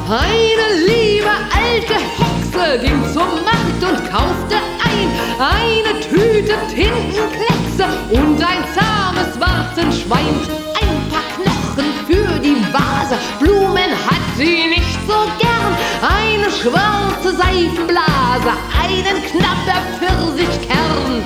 Eine liebe alte Hexe ging zum Markt und kaufte eine Tüte Tintenkleckse und ein zahmes Warzenschwein. Ein paar Knochen für die Vase, Blumen hat sie nicht so gern. Eine schwarze Seifenblase, einen Knapper Pfirsichkern.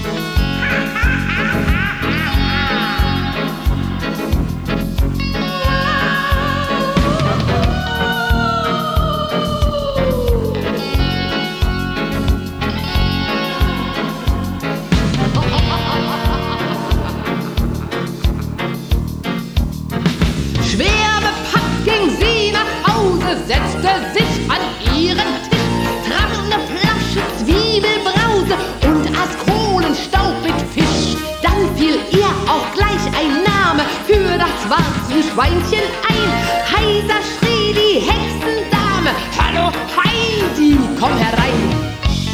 Setzte sich an ihren Tisch, trank eine Flasche Zwiebelbrause und aß Kohlenstaub mit Fisch. Dann fiel ihr auch gleich ein Name für das Warzenschweinchen ein. Heiser schrie die Hexendame: Hallo Heidi, komm herein!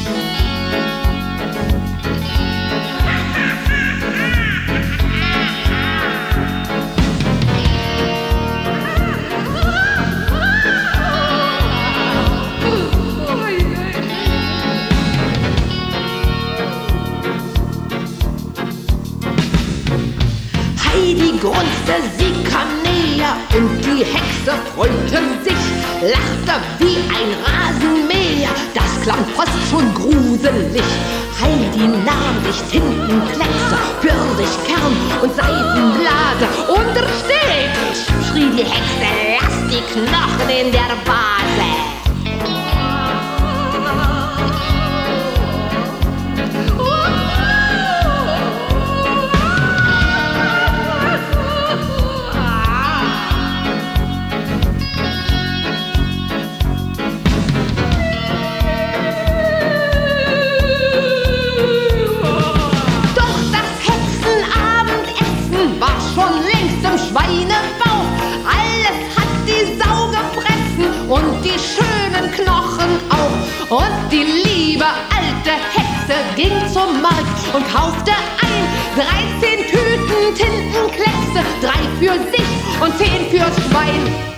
Heidi grunzte, sie kam näher und die Hexe freute sich, lachte wie ein Rasenmäher, das klang fast schon gruselig. Heidi nahm sich Tintenkleckse, Pfirsichkern und Seifenblase und stetig schrie die Hexe: Lass die Knochen in der Vase! Schweinebauch, alles hat die Sau gefressen und die schönen Knochen auch. Und die liebe alte Hexe ging zum Markt und kaufte 13 Tüten Tintenkleckse, 3 für sich und 10 fürs Schwein.